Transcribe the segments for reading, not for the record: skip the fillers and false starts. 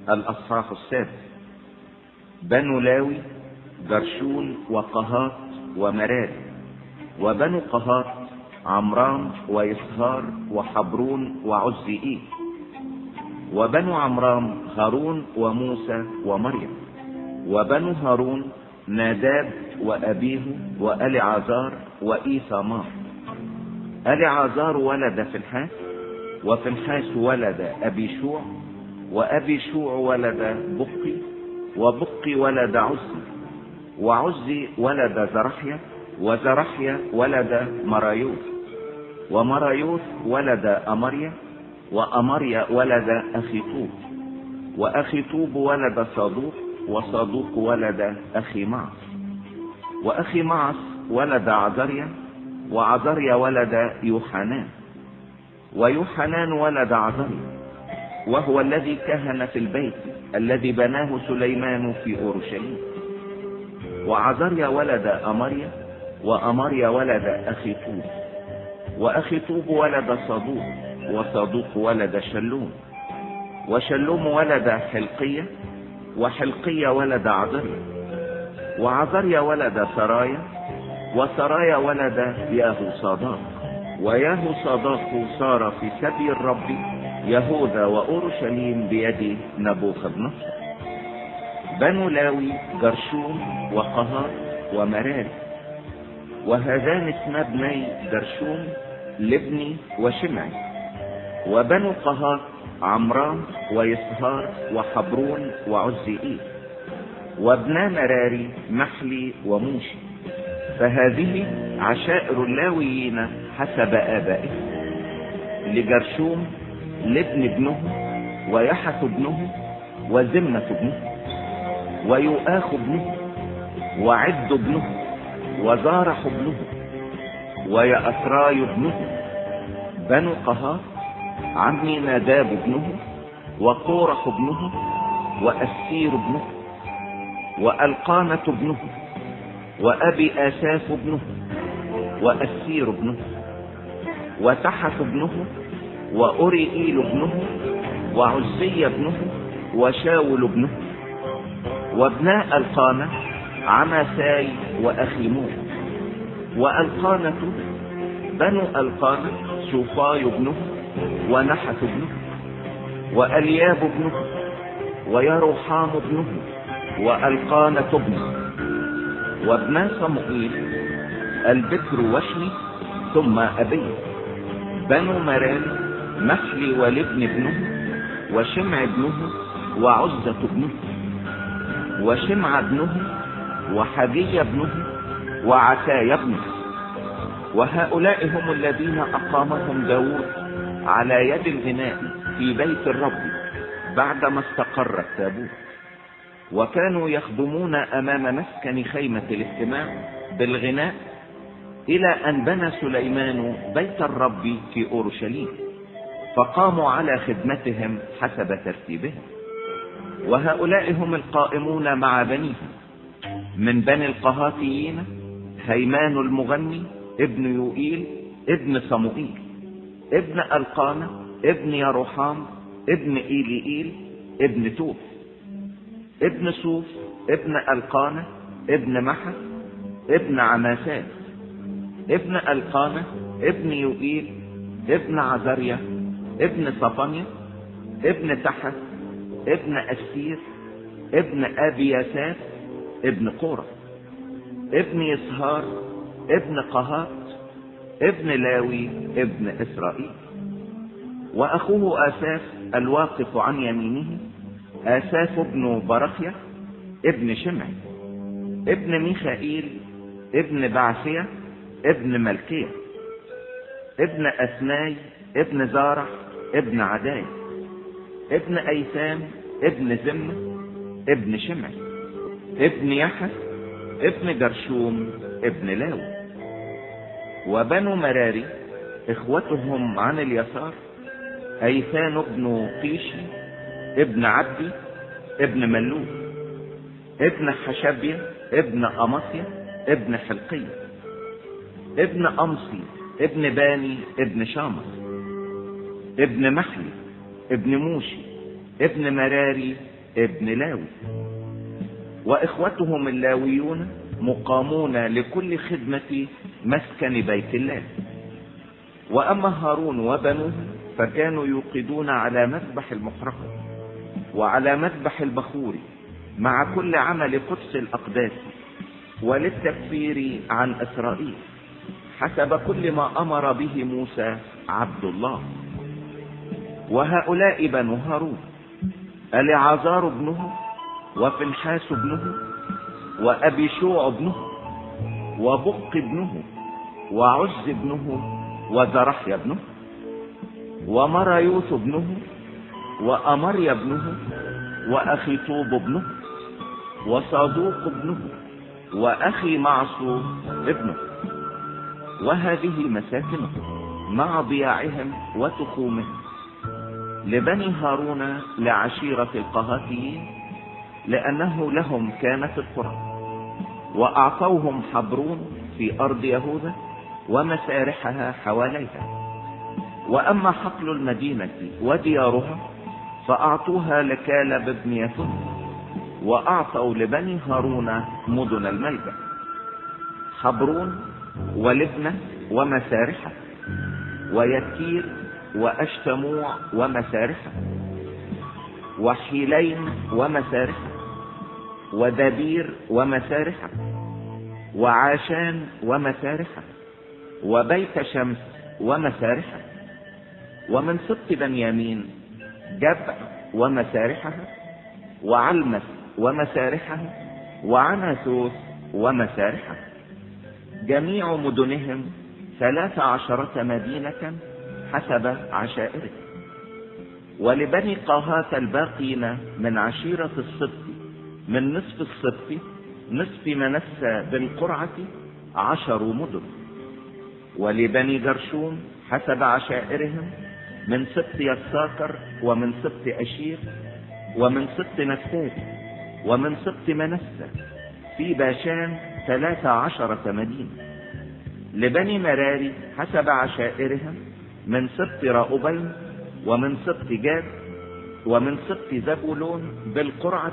الأصحاح السادس. بنو لاوي جرشون وقهات ومراري. وبنو قهات عمرام ويسهار وحبرون وعزيئيل. وبنو عمرام هارون وموسى ومريم. وبنو هارون ناداب وأبيه وألعازار وإيثامار. ألعازار ولد فنحاس، وفنحاس ولد أبيشوع، وأبيشوع ولد بقي، وبقي ولد عزي، وعزي ولد زرحيا، وزرحيا ولد مرايوث، ومرايوث ولد أمريا، وأمريا ولد أخيطوب، وأخيطوب ولد صادوق، وصادوق ولد أخي معص، وأخي معص ولد عزريا، وعزريا ولد يوحنان، ويوحنان ولد عزريا، وهو الذي كهن في البيت الذي بناه سليمان في أورشليم. وعزريا ولد أمريا، وأمريا ولد أخيطوب، وأخيطوب ولد صادوق، وصادوق ولد شلوم، وشلوم ولد حلقية، وحلقية ولد عزريا، وعزريا ولد سرايا، وسرايا ولد ياهو صاداق، وياهو صاداق صار في سبي الرب يهوذا وأورشليم بيد نبوخذ نصر. بنو لاوي جرشون وقهات ومراري. وهذان اسما ابني جرشون لبني وشمعي. وبنو قهات عمرام ويسهار وحبرون وعزيئيل. وابنا مراري محلي وموشي. فهذه عشائر اللاويين حسب آبائهم: لجرشوم لابن ابنه، ويحث ابنه، وزمنة ابنه، ويؤاخ ابنه، وعد ابنه، وزارح ابنه، ويأثراي ابنه. بنو قهات عمي ناداب ابنه، وقورح ابنه، وأسير ابنه، وألقانة ابنه، وأبي آساف ابنه، وأسير ابنه، وتحت ابنه، وأوريئيل ابنه، وعزي ابنه، وشاول ابنه. وابناء القانة عمساي وأخيمون. وألقانة بنو القانة صوفاي ابنه، ونحت ابنه، وألياب ابنه، ويروحام ابنه، وألقانة ابنه. وابنا صموئيل البكر وشني ثم أبي. بنو مراري محلي ولبن ابنه، وشمع ابنه، وعزة ابنه، وشمع ابنه، وحجي ابنه، وعتاي ابنه. وهؤلاء هم الذين أقامهم داود على يد الغناء في بيت الرب بعدما استقر التابوت. وكانوا يخدمون أمام مسكن خيمة الاجتماع بالغناء إلى أن بنى سليمان بيت الرب في أورشليم، فقاموا على خدمتهم حسب ترتيبهم. وهؤلاء هم القائمون مع بنيهم: من بني القهاتيين هيمان المغني ابن يوئيل ابن صموئيل، ابن القانة ابن يروحام ابن إيليئيل ابن توف، ابن صوف ابن القانة ابن محس ابن عماسات، ابن القانة ابن يوئيل ابن عزريا ابن صفانيا، ابن تحت ابن أسير ابن أبياسات ابن قورة، ابن يسهار ابن قهات ابن لاوي ابن إسرائيل. وأخوه آساف الواقف عن يمينه آساف ابن برخيا ابن شمعي، ابن ميخائيل ابن بعثية ابن ملكية، ابن أثناي ابن زارح ابن عداي، ابن أيثام ابن زمة ابن شمعي، ابن يحس ابن جرشوم ابن لاوي. وبنو مراري اخوتهم عن اليسار أيثان ابن قيشي ابن عبدي ابن ملوك، ابن حشبية ابن أمصيا ابن حلقية، ابن أمصي ابن باني ابن شامر، ابن محلي ابن موشي ابن مراري ابن لاوي، وإخوتهم اللاويون مقامون لكل خدمة مسكن بيت الله. وأما هارون وبنوه فكانوا يوقدون على مذبح المحرقة وعلى مذبح البخور مع كل عمل قدس الأقداس وللتكفير عن إسرائيل حسب كل ما أمر به موسى عبد الله. وهؤلاء بنو هارون: اليعازار ابنه، وفنحاس ابنه، وأبيشوع ابنه، وبق ابنه، وعز ابنه، وزرحيا ابنه، ومرايوث ابنه، وأمريا ابنه، وأخيطوب ابنه، وصادوق ابنه، وأخي معصور ابنه. وهذه مساكنهم مع ضياعهم وتخومهم لبني هارون لعشيرة القهاتيين، لأنه لهم كانت القرى. وأعطوهم حبرون في أرض يهوذا ومسارحها حواليها. وأما حقل المدينة وديارها فأعطوها لكالب بن يفنة. وأعطوا لبني هارون مدن الملجأ: حبرون ولبنة ومسارحها، ويتير وأشتموع ومسارحها، وحيلين ومسارحها، ودبير ومسارحها، وعاشان ومسارحها، وبيت شمس ومسارحها. ومن سبط بنيامين جبع ومسارحها، وعلمس ومسارحها، وعناثوث ومسارحها. جميع مدنهم 13 مدينة حسب عشائرهم. ولبني قاهات الباقين من عشيرة السبط من نصف السبط نصف منسى بالقرعة 10 مدن. ولبني جرشوم حسب عشائرهم من سبط يساكر، ومن سبط أشير، ومن سبط نفتالي، ومن سبط منسى في باشان 13 مدينة. لبني مراري حسب عشائرهم من سبط راؤبين، ومن سبط جاد، ومن سبط زبولون بالقرعة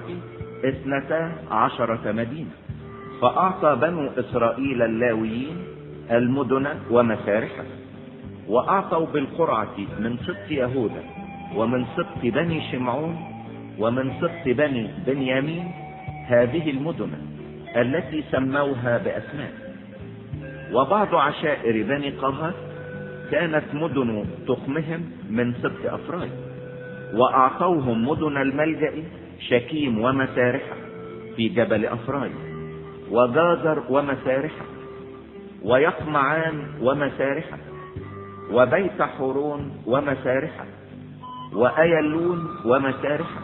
12 مدينة. فأعطى بنو إسرائيل اللاويين المدن ومسارحها. وأعطوا بالقرعة من سبط يهوذا، ومن سبط بني شمعون، ومن سبط بني بنيامين هذه المدن التي سموها بأسماء. وبعض عشائر بني قهات كانت مدن تخمهم من سبط أفرايم. وأعطوهم مدن الملجأ: شكيم ومسارحها في جبل أفرايم، وجازر ومسارحها، ويقمعان ومسارحها، وبيت حورون ومسارحها، وأيلون ومسارحها،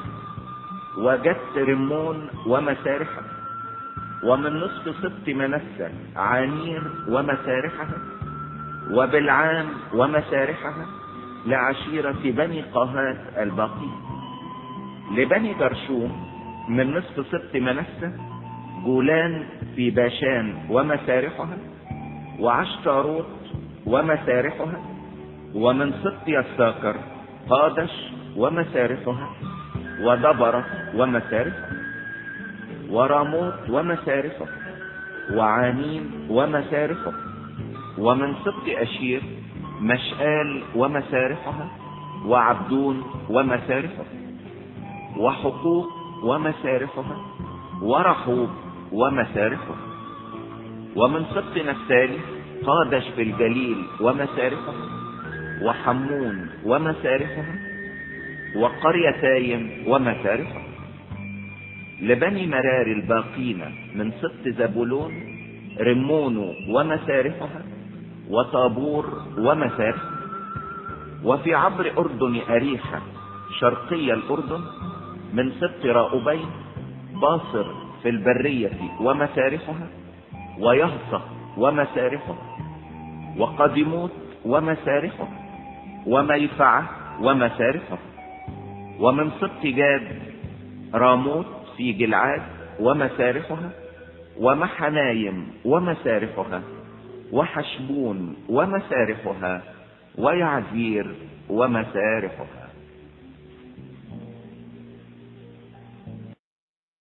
وجت رمون ومسارحها. ومن نصف سبط منسى عانير ومسارحها، وبلعام ومسارحها لعشيرة بني قهات الباقين. لبني جرشوم من نصف سبط منسى جولان في باشان ومسارحها، وعشتاروت ومسارحها. ومن سبط يساكر قادش ومسارحها، ودبرة ومسارحها، وراموت ومسارحها، وعانين ومسارحها. ومن سبط أشير مشآل ومسارحها، وعبدون ومسارحها، وحقوق ومسارحها، ورحوب ومسارحها. ومن سبط نفتالي قادش في الجليل ومسارحها، وحمون ومسارحها، وقريتايم ومسارحها. لبني مرار الباقين من سبط زبولون رمون ومسارحها، وطابور ومسارحها. وفي عبر أردن أريحة شرقي الأردن من سبط راؤبين باصر في البرية ومسارحها، ويهصة ومسارحها، وقدموت ومسارحها، وميفعة ومسارحها. ومن سبط جاد راموت في جلعاد ومسارحها، ومحنايم ومسارحها، وحشبون ومسارحها، ويعزير ومسارحها.